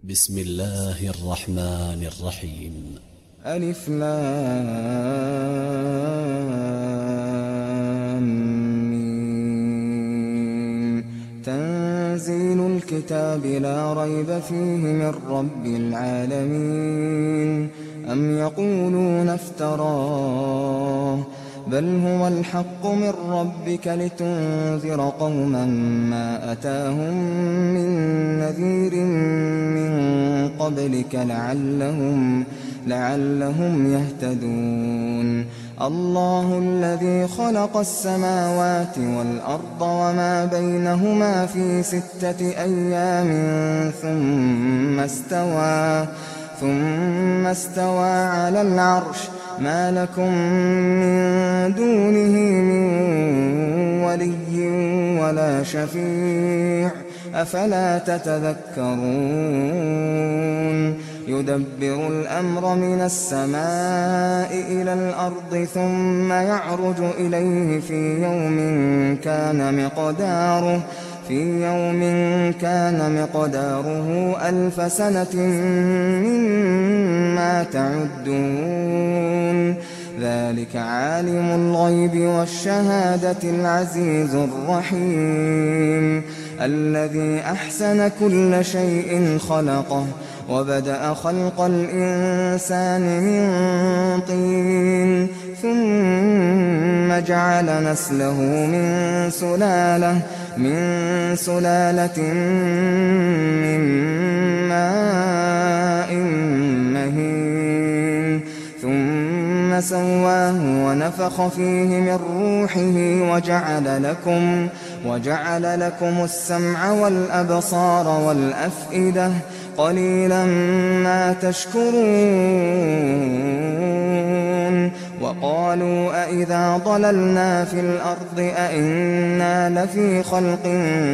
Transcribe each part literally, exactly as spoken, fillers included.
بسم الله الرحمن الرحيم. ألف لام ميم. تنزيل الكتاب لا ريب فيه من رب العالمين. أم يقولون افتراه بل هو الحق من ربك لتنذر قوما ما أتاهم من نذير من قبلك لعلهم, لعلهم يهتدون. الله الذي خلق السماوات والأرض وما بينهما في ستة أيام ثم استوى, ثم استوى على العرش. ما لكم من دونه من ولي ولا شفيع أفلا تتذكرون. يدبر الأمر من السماء إلى الأرض ثم يعرج إليه في يوم كان مقداره في يوم كان مقداره ألف سنة مما تعدون. ذلك عالم الغيب والشهادة العزيز الرحيم. الذي أحسن كل شيء خلقه وبدأ خلق الإنسان من طين ثم جعل نسله من سلالة من سلالة من ماء مهين ثم سواه ونفخ فيه من روحه وجعل لكم وجعل لكم السمع والأبصار والأفئدة قليلا ما تشكرون. وقالوا أئذا ضللنا في الأرض أئنا لفي خلق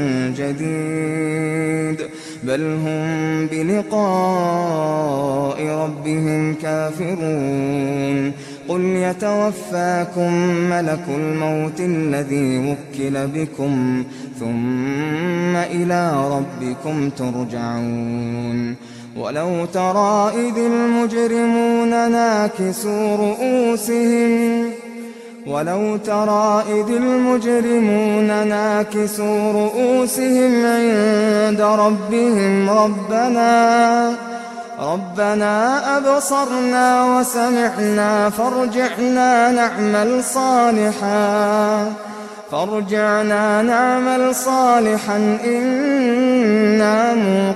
جديد بل هم بلقاء ربهم كافرون. قل يتوفاكم ملك الموت الذي وكل بكم ثم إلى ربكم ترجعون. ولو ترى إذ المجرمون ناكسوا رؤوسهم ولو ترى إذ المجرمون ناكسوا رؤوسهم عند ربهم ربنا ربنا أبصرنا وسمعنا فارجعنا نعمل صالحا فارجعنا نعمل صالحا إنا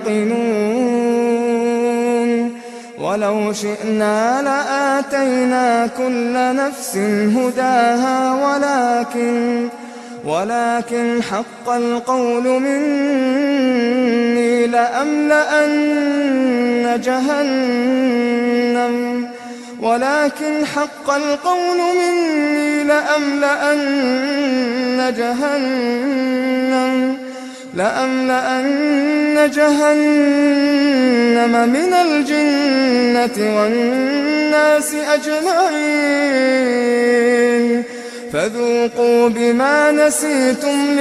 موقنون. ولو شئنا لآتينا كل نفس هداها ولكن ولكن حق القول مني لأملأن جهنم ولكن حق القول مني لأملأن جهنم لأملأن جهنم من الجنة والناس أجمعين. فذوقوا بما نسيتم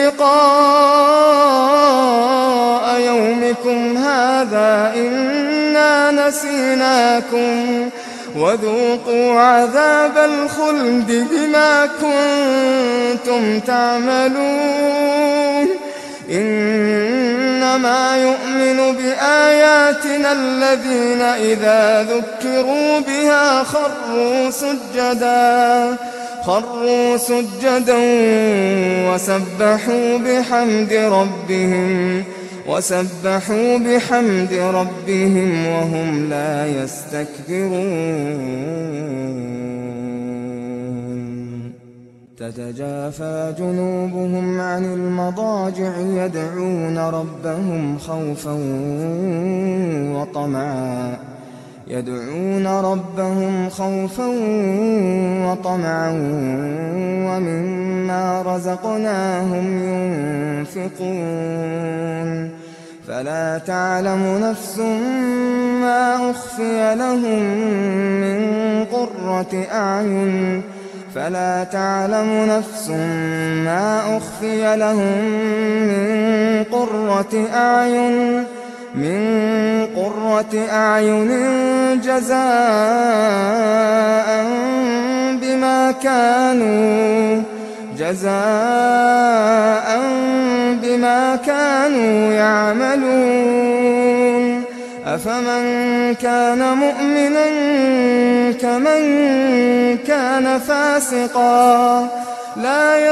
لقاء يومكم هذا إنا نسيناكم وذوقوا عذاب الخلد بما كنتم تعملون. إنما يؤمن بآياتنا الذين إذا ذكروا بها خروا سجدا خروا سجدا وسبحوا بحمد ربهم وسبحوا بحمد ربهم وهم لا يستكبرون. تتجافى جنوبهم عن المضاجع يدعون ربهم خوفا وطمعا يدعون ربهم خوفا وطمعا ومما رزقناهم ينفقون. فلا تعلم نفس ما أخفي لهم من قرة أعين فلا تعلم نفس ما أخفي لهم من قرة أعين من قرة قُرَّةِ أَعْيُنٍ جَزَاءً بِمَا كَانُوا جَزَاءً بِمَا كَانُوا يَعْمَلُونَ أَفَمَن كَانَ مُؤْمِنًا كَمَن كَانَ فَاسِقًا لَّا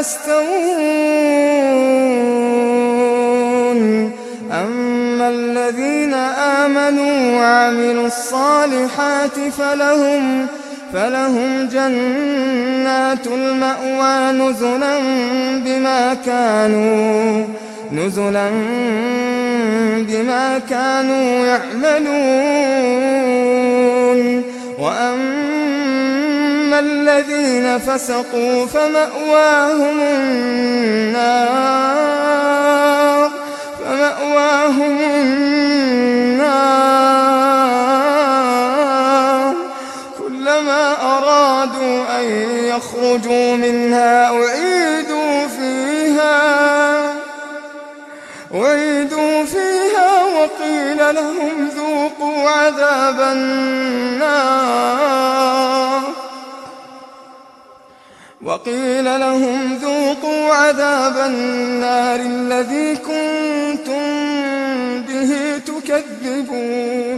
يَسْتَوُونَ أَمَّا الَّذِينَ آمَنُوا وَعَمِلُوا الصَّالِحَاتِ فَلَهُمْ فَلَهُمْ جَنَّاتُ الْمَأْوَىٰ نُزُلًا بِمَا كَانُوا نُزُلًا بِمَا كَانُوا يَعْمَلُونَ وَأَمَّا الَّذِينَ فَسَقُوا فَمَأْوَاهُمُ النَّارُ فَمَأْوَاهُمُ النَّارُ كُلَّمَا أَرَادُوا أَن يَخْرُجُوا مِنْهَا أُعِيدُوا فِيهَا أُعِيدُوا فِيهَا وَقِيلَ لَهُمْ ذُوقُوا عَذَابَ النَّارِ وَقِيلَ لَهُمْ ذُوقُوا عَذَابَ النَّارِ الَّذِي كُنتُم بِهِ تُكَذِّبُونَ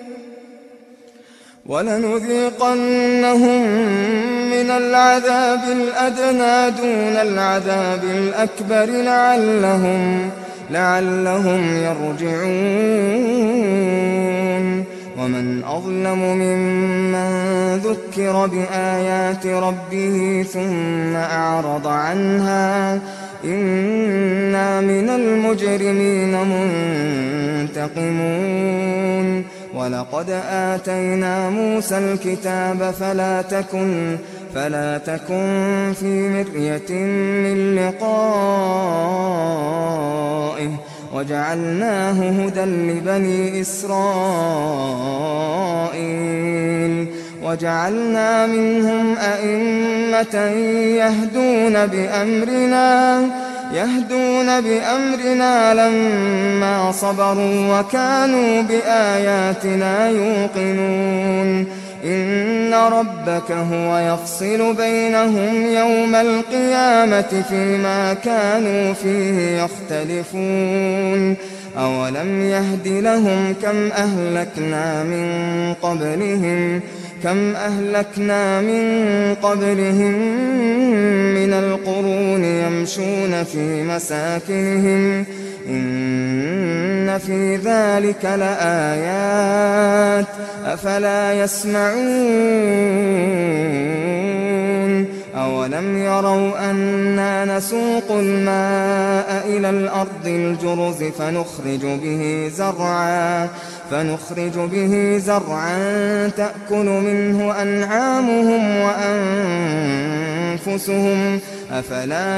وَلَنُذِيقَنَّهُم مِّنَ الْعَذَابِ الْأَدْنَىٰ دُونَ الْعَذَابِ الْأَكْبَرِ لَعَلَّهُمْ لَعَلَّهُمْ يَرْجِعُونَ وَمَنْ أَظْلَمُ مِمَّن ذُكِّرَ بِآيَاتِ رَبِّهِ ثُمَّ أَعْرَضَ عَنْهَا إِنَّا مِنَ الْمُجْرِمِينَ مُنتَقِمُونَ وَلَقَدْ آتَيْنَا مُوسَى الْكِتَابَ فَلَا تَكُنْ فَلَا تَكُنْ فِي مِرْيَةٍ مِّن لِّقَائِهِ وَجَعَلْنَاهُ هُدًى لِّبَنِي إِسْرَائِيلَ وَجَعَلْنَا مِنْهُمْ أَئِمَّةً يَهْدُونَ بِأَمْرِنَا يهدون بأمرنا لما صبروا وكانوا بآياتنا يوقنون إن ربك هو يفصل بينهم يوم القيامة فيما كانوا فيه يختلفون أولم يهد لهم كم أهلكنا من قبلهم كم أهلكنا من قبلهم من القرون يمشون في مساكنهم إن في ذلك لآيات أفلا يسمعون أولم يروا أنا نسوق الماء إلى الأرض الجرز فنخرج به زرعا فنخرج به زرعا تأكل منه أنعامهم وأنفسهم أفلا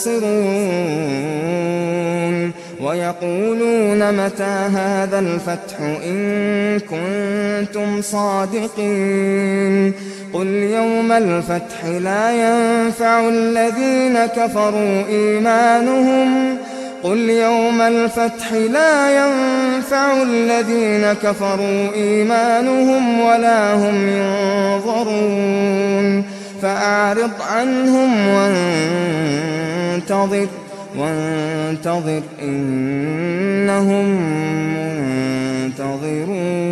يبصرون ويقولون متى هذا الفتح إن كنتم صادقين قل يوم الفتح لا ينفع الذين كفروا إيمانهم قل يوم الفتح لا ينفع الذين كفروا إيمانهم ولا هم ينظرون فأعرض عنهم وانتظر وانتظر إنهم منتظرون.